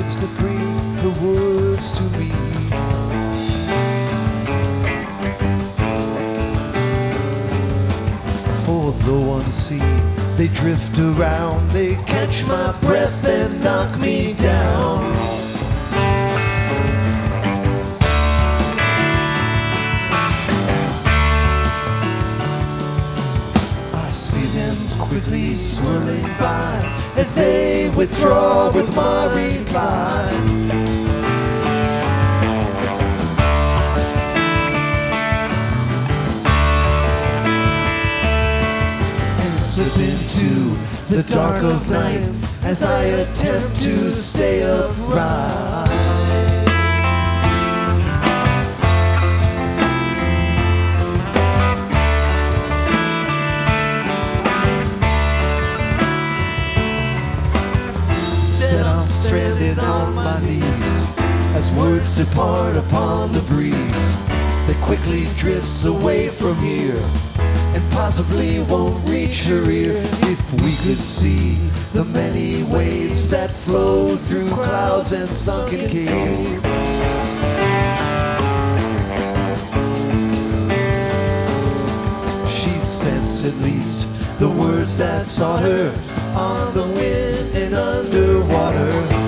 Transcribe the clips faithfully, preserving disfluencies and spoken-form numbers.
waves that bring her words to me. For though unseen, they drift around, they catch my breath and knock me down. I see them quickly swirling by as they withdraw with my reply. Slip into the dark of night as I attempt to stay upright. Instead I'm stranded on my knees as words depart upon the breeze that quickly drifts away from here and possibly won't reach her ear. If we could see the many waves that flow through clouds and sunken caves, she'd sense at least the words that sought her on the wind and underwater.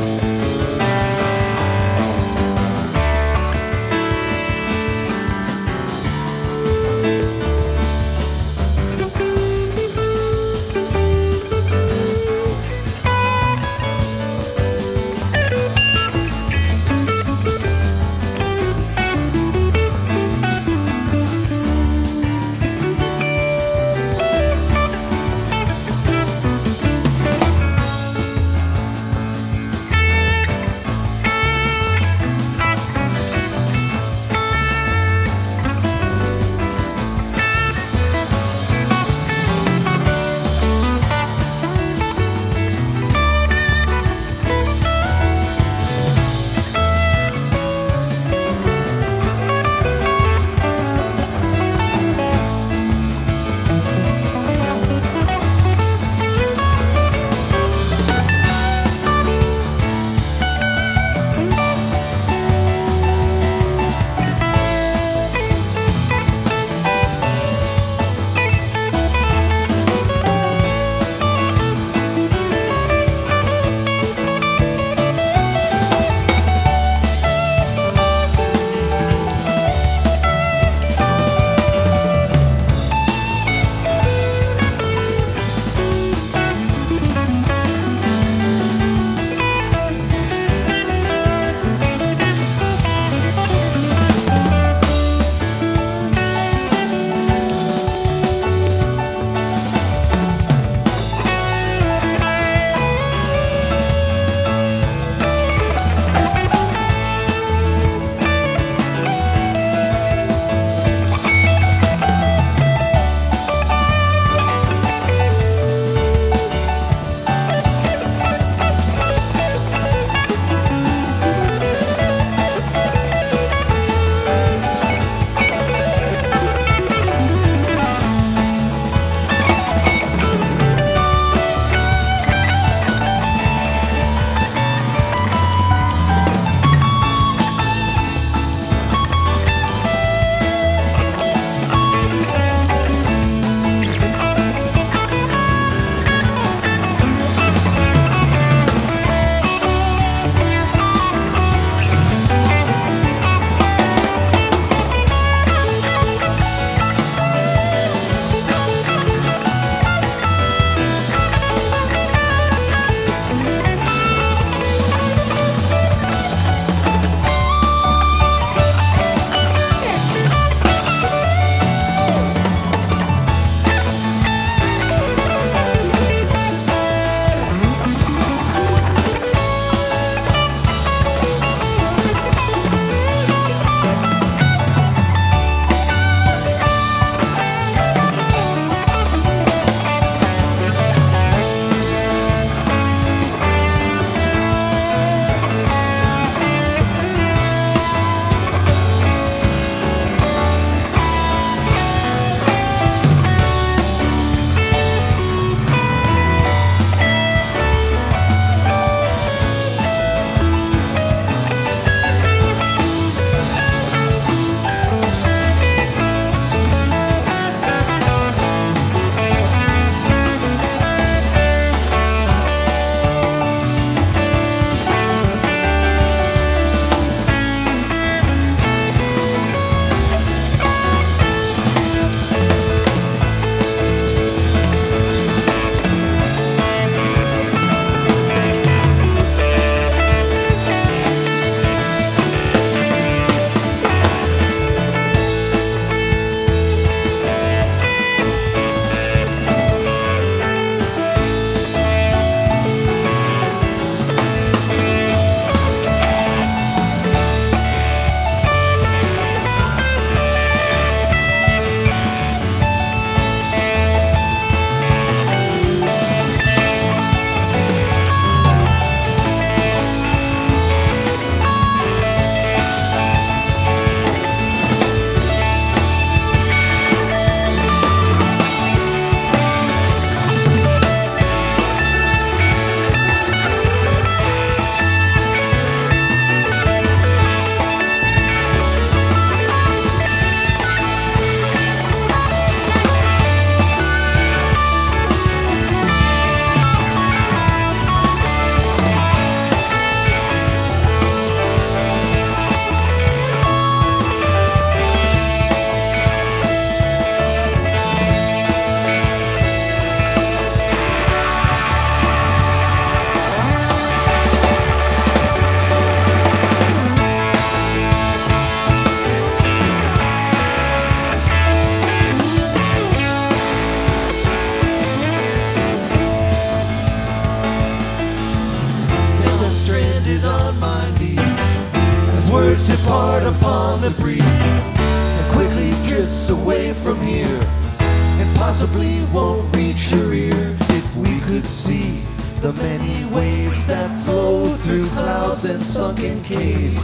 words depart upon the breeze, it quickly drifts away from here, and possibly won't reach your ear. If we could see the many waves that flow through clouds and sunken caves,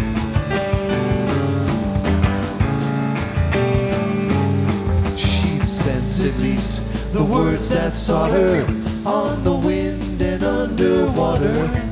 she'd sense at least the words that sought her on the wind and underwater.